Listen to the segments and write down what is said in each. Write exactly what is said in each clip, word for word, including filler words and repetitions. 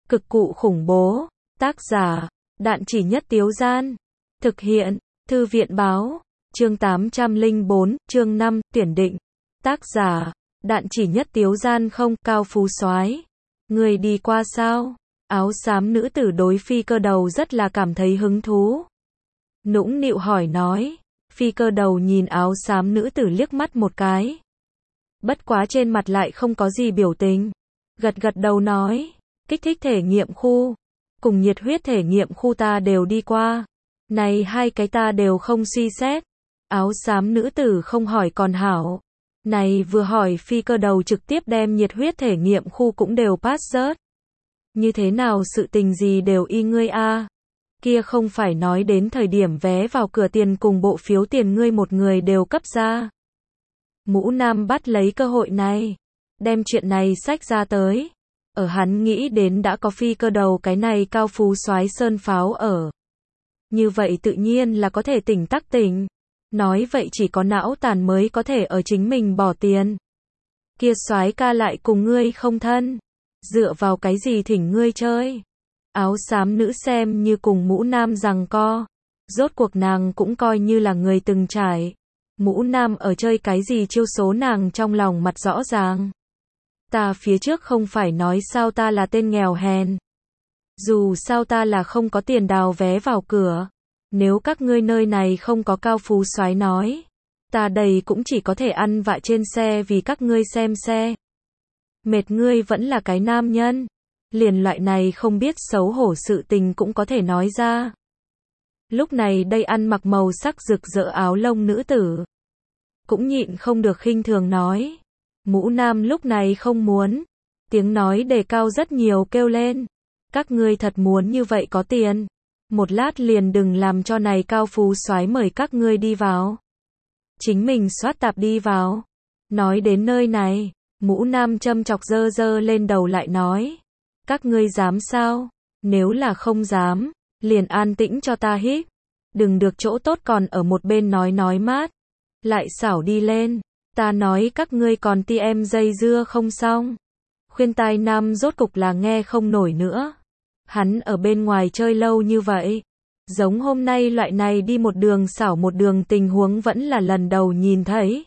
Cực cụ khủng bố. Tác giả, Đạn Chỉ Nhất Tiếu Gian. Thực hiện, Thư viện Báo. Chương tám trăm lẻ bốn, chương năm, tuyển định. Tác giả, Đạn Chỉ Nhất Tiếu Gian. Không, Cao Phú soái, người đi qua sao? Áo xám nữ tử đối Phi Cơ Đầu rất là cảm thấy hứng thú. Nũng nịu hỏi nói. Phi Cơ Đầu nhìn áo xám nữ tử liếc mắt một cái. Bất quá trên mặt lại không có gì biểu tình. Gật gật đầu nói. Kích thích thể nghiệm khu cùng nhiệt huyết thể nghiệm khu ta đều đi qua. Này hai cái ta đều không suy xét. Áo xám nữ tử không hỏi còn hảo. Này vừa hỏi Phi Cơ Đầu trực tiếp đem nhiệt huyết thể nghiệm khu cũng đều pass rớt. Như thế nào sự tình gì đều y ngươi a? Kia không phải nói đến thời điểm vé vào cửa tiền cùng bộ phiếu tiền ngươi một người đều cấp ra. Mũ Nam bắt lấy cơ hội này, đem chuyện này xách ra tới. Ở hắn nghĩ đến đã có Phi Cơ Đầu cái này Cao Phú soái sơn pháo ở. Như vậy tự nhiên là có thể tỉnh tắc tỉnh. Nói vậy chỉ có não tàn mới có thể ở chính mình bỏ tiền. Kia soái ca lại cùng ngươi không thân. Dựa vào cái gì thỉnh ngươi chơi? Áo xám nữ xem như cùng Mũ Nam giằng co. Rốt cuộc nàng cũng coi như là người từng trải. Mũ Nam ở chơi cái gì chiêu số nàng trong lòng mặt rõ ràng. Ta phía trước không phải nói sao ta là tên nghèo hèn. Dù sao ta là không có tiền đào vé vào cửa. Nếu các ngươi nơi này không có Cao Phú soái nói, ta đây cũng chỉ có thể ăn vạ trên xe vì các ngươi xem xe. Mệt ngươi vẫn là cái nam nhân. Liền loại này không biết xấu hổ sự tình cũng có thể nói ra. Lúc này đây ăn mặc màu sắc rực rỡ áo lông nữ tử cũng nhịn không được khinh thường nói. Mũ Nam lúc này không muốn. Tiếng nói đề cao rất nhiều kêu lên. Các ngươi thật muốn như vậy có tiền. Một lát liền đừng làm cho này Cao Phú soái mời các ngươi đi vào. Chính mình soát tạp đi vào. Nói đến nơi này, Mũ Nam châm chọc dơ dơ lên đầu lại nói. Các ngươi dám sao? Nếu là không dám, liền an tĩnh cho ta hít. Đừng được chỗ tốt còn ở một bên nói nói mát. Lại xảo đi lên. Ta nói các ngươi còn ti em dây dưa không xong. Khuyên tai nam rốt cục là nghe không nổi nữa. Hắn ở bên ngoài chơi lâu như vậy. Giống hôm nay loại này đi một đường xảo một đường tình huống vẫn là lần đầu nhìn thấy.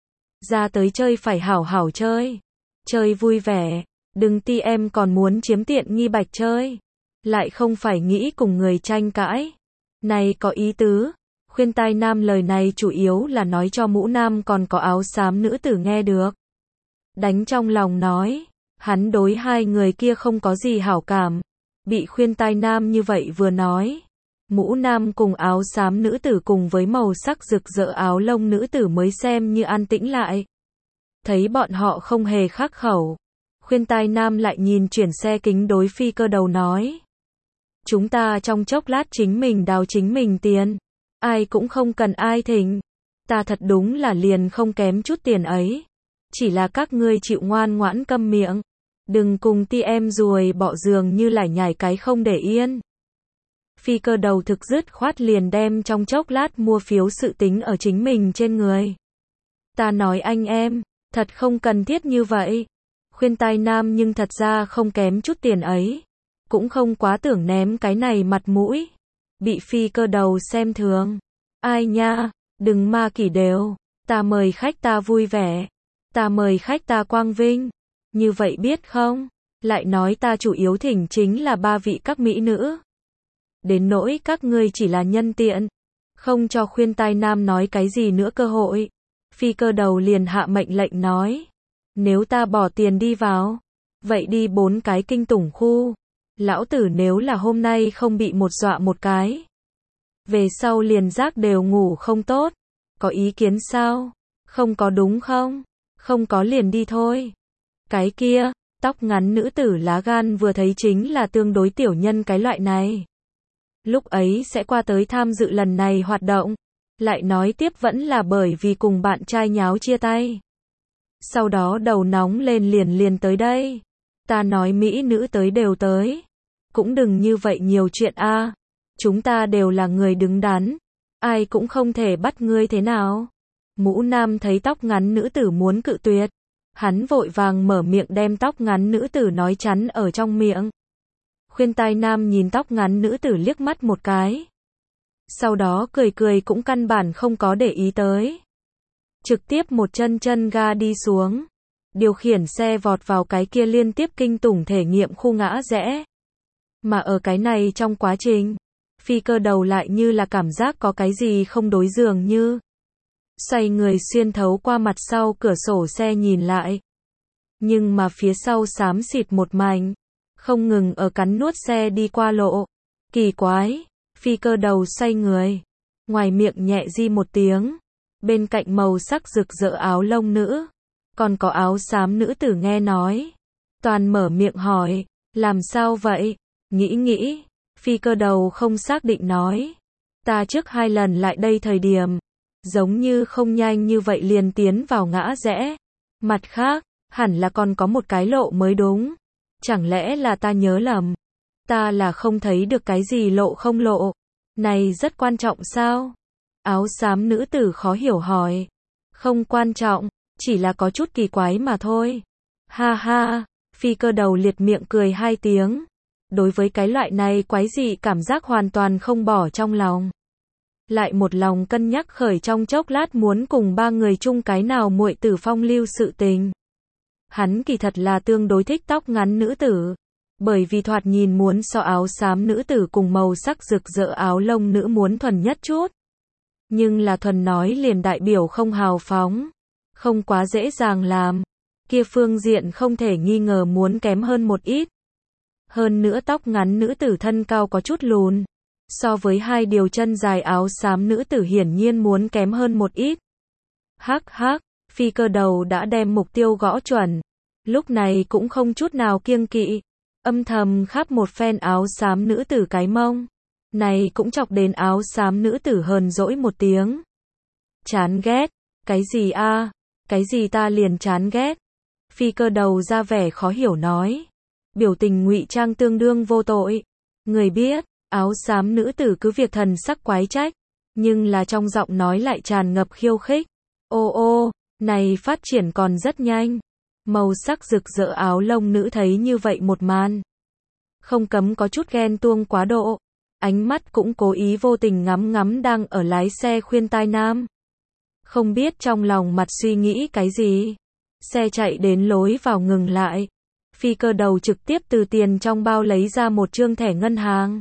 Ra tới chơi phải hảo hảo chơi. Chơi vui vẻ. Đừng ti em còn muốn chiếm tiện nghi bạch chơi. Lại không phải nghĩ cùng người tranh cãi. Này có ý tứ. Khuyên tai nam lời này chủ yếu là nói cho Mũ Nam còn có áo xám nữ tử nghe được. Đánh trong lòng nói. Hắn đối hai người kia không có gì hảo cảm. Bị khuyên tai nam như vậy vừa nói. Mũ Nam cùng áo xám nữ tử cùng với màu sắc rực rỡ áo lông nữ tử mới xem như an tĩnh lại. Thấy bọn họ không hề khắc khẩu. Khuyên tai nam lại nhìn chuyển xe kính đối Phi Cơ Đầu nói. Chúng ta trong chốc lát chính mình đào chính mình tiền. Ai cũng không cần ai thỉnh. Ta thật đúng là liền không kém chút tiền ấy. Chỉ là các ngươi chịu ngoan ngoãn câm miệng. Đừng cùng ti em ruồi bọ giường như lải nhải cái không để yên. Phi Cơ Đầu thực dứt khoát liền đem trong chốc lát mua phiếu sự tính ở chính mình trên người. Ta nói anh em, thật không cần thiết như vậy. Khuyên tai nam nhưng thật ra không kém chút tiền ấy. Cũng không quá tưởng ném cái này mặt mũi. Bị Phi Cơ Đầu xem thường. Ai nha, đừng ma kỷ đều. Ta mời khách ta vui vẻ. Ta mời khách ta quang vinh. Như vậy biết không? Lại nói ta chủ yếu thỉnh chính là ba vị các mỹ nữ. Đến nỗi các ngươi chỉ là nhân tiện. Không cho khuyên tai nam nói cái gì nữa cơ hội. Phi Cơ Đầu liền hạ mệnh lệnh nói. Nếu ta bỏ tiền đi vào. Vậy đi bốn cái kinh tủng khu. Lão tử nếu là hôm nay không bị một dọa một cái. Về sau liền giác đều ngủ không tốt. Có ý kiến sao? Không có đúng không? Không có liền đi thôi. Cái kia, tóc ngắn nữ tử lá gan vừa thấy chính là tương đối tiểu nhân cái loại này. Lúc ấy sẽ qua tới tham dự lần này hoạt động. Lại nói tiếp vẫn là bởi vì cùng bạn trai nháo chia tay. Sau đó đầu nóng lên liền liền tới đây. Ta nói mỹ nữ tới đều tới. Cũng đừng như vậy nhiều chuyện a. Chúng ta đều là người đứng đắn. Ai cũng không thể bắt ngươi thế nào. Mũ Nam thấy tóc ngắn nữ tử muốn cự tuyệt. Hắn vội vàng mở miệng đem tóc ngắn nữ tử nói chắn ở trong miệng. Khuyên tai nam nhìn tóc ngắn nữ tử liếc mắt một cái. Sau đó cười cười cũng căn bản không có để ý tới. Trực tiếp một chân chân ga đi xuống. Điều khiển xe vọt vào cái kia liên tiếp kinh tủng thể nghiệm khu ngã rẽ. Mà ở cái này trong quá trình, phi cơ đầu lại như là cảm giác có cái gì không đối dường như. Xoay người xuyên thấu qua mặt sau cửa sổ xe nhìn lại. Nhưng mà phía sau xám xịt một mảnh. Không ngừng ở cắn nuốt xe đi qua lộ. Kỳ quái, phi cơ đầu xoay người. Ngoài miệng nhẹ di một tiếng. Bên cạnh màu sắc rực rỡ áo lông nữ. Còn có áo xám nữ tử nghe nói. Toàn mở miệng hỏi, làm sao vậy? Nghĩ nghĩ, phi cơ đầu không xác định nói. Ta trước hai lần lại đây thời điểm. Giống như không nhanh như vậy liền tiến vào ngã rẽ. Mặt khác, hẳn là còn có một cái lộ mới đúng. Chẳng lẽ là ta nhớ lầm? Ta là không thấy được cái gì lộ không lộ. Này rất quan trọng sao? Áo xám nữ tử khó hiểu hỏi. Không quan trọng, chỉ là có chút kỳ quái mà thôi. Ha ha, phi cơ đầu liệt miệng cười hai tiếng. Đối với cái loại này quái dị cảm giác hoàn toàn không bỏ trong lòng. Lại một lòng cân nhắc khởi trong chốc lát muốn cùng ba người chung cái nào muội tử phong lưu sự tình. Hắn kỳ thật là tương đối thích tóc ngắn nữ tử. Bởi vì thoạt nhìn muốn so áo xám nữ tử cùng màu sắc rực rỡ áo lông nữ muốn thuần nhất chút. Nhưng là thuần nói liền đại biểu không hào phóng. Không quá dễ dàng làm. Kia phương diện không thể nghi ngờ muốn kém hơn một ít. Hơn nữa tóc ngắn nữ tử thân cao có chút lùn. So với hai điều chân dài áo xám nữ tử hiển nhiên muốn kém hơn một ít. Hắc hắc, phi cơ đầu đã đem mục tiêu gõ chuẩn. Lúc này cũng không chút nào kiêng kỵ. Âm thầm khắp một phen áo xám nữ tử cái mông. Này cũng chọc đến áo xám nữ tử hờn dỗi một tiếng. Chán ghét. Cái gì a? Cái gì ta liền chán ghét? Phi cơ đầu ra vẻ khó hiểu nói. Biểu tình ngụy trang tương đương vô tội. Người biết, áo xám nữ tử cứ việc thần sắc quái trách. Nhưng là trong giọng nói lại tràn ngập khiêu khích. Ô ô, này phát triển còn rất nhanh. Màu sắc rực rỡ áo lông nữ thấy như vậy một màn. Không cấm có chút ghen tuông quá độ. Ánh mắt cũng cố ý vô tình ngắm ngắm đang ở lái xe khuyên tai nam. Không biết trong lòng mặt suy nghĩ cái gì. Xe chạy đến lối vào ngừng lại. Phi cơ đầu trực tiếp từ tiền trong bao lấy ra một trương thẻ ngân hàng.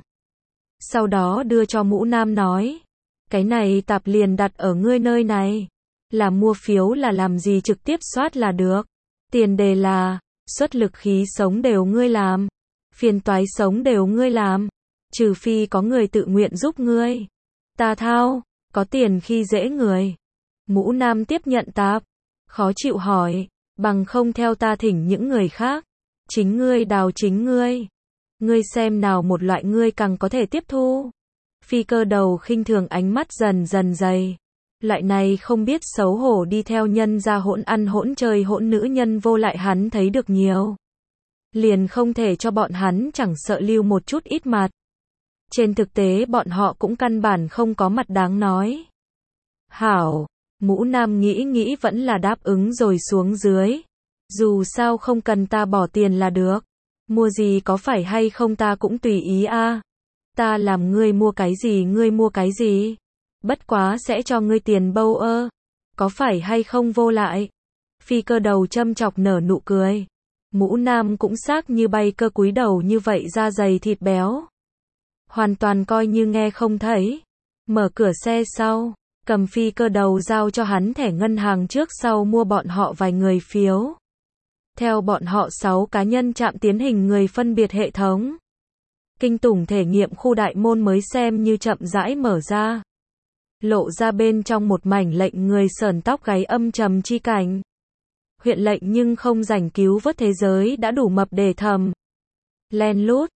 Sau đó đưa cho mũ nam nói. Cái này tạp liền đặt ở ngươi nơi này. Là mua phiếu là làm gì trực tiếp soát là được. Tiền đề là, xuất lực khí sống đều ngươi làm. Phiền toái sống đều ngươi làm. Trừ phi có người tự nguyện giúp ngươi. Ta thao, có tiền khi dễ người. Mũ nam tiếp nhận tạp. Khó chịu hỏi, bằng không theo ta thỉnh những người khác. Chính ngươi đào chính ngươi. Ngươi xem nào một loại ngươi càng có thể tiếp thu. Phi cơ đầu khinh thường ánh mắt dần dần dày. Loại này không biết xấu hổ đi theo nhân ra hỗn ăn hỗn chơi hỗn nữ nhân vô lại hắn thấy được nhiều. Liền không thể cho bọn hắn chẳng sợ lưu một chút ít mặt. Trên thực tế bọn họ cũng căn bản không có mặt đáng nói. Hảo, mũ nam nghĩ nghĩ vẫn là đáp ứng rồi xuống dưới. Dù sao không cần ta bỏ tiền là được. Mua gì có phải hay không ta cũng tùy ý a. Ta làm ngươi mua cái gì ngươi mua cái gì. Bất quá sẽ cho ngươi tiền bâu ơ. Có phải hay không vô lại. Phi cơ đầu châm chọc nở nụ cười. Mũ nam cũng xác như bay cơ cúi đầu như vậy da dày thịt béo. Hoàn toàn coi như nghe không thấy. Mở cửa xe sau. Cầm phi cơ đầu giao cho hắn thẻ ngân hàng trước sau mua bọn họ vài người phiếu. Theo bọn họ sáu cá nhân chạm tiến hình người phân biệt hệ thống. Kinh tủng thể nghiệm khu đại môn mới xem như chậm rãi mở ra. Lộ ra bên trong một mảnh lệnh người sởn tóc gáy âm trầm chi cảnh. Huyện lệnh nhưng không rảnh cứu vớt thế giới đã đủ mập để thầm. Len lút,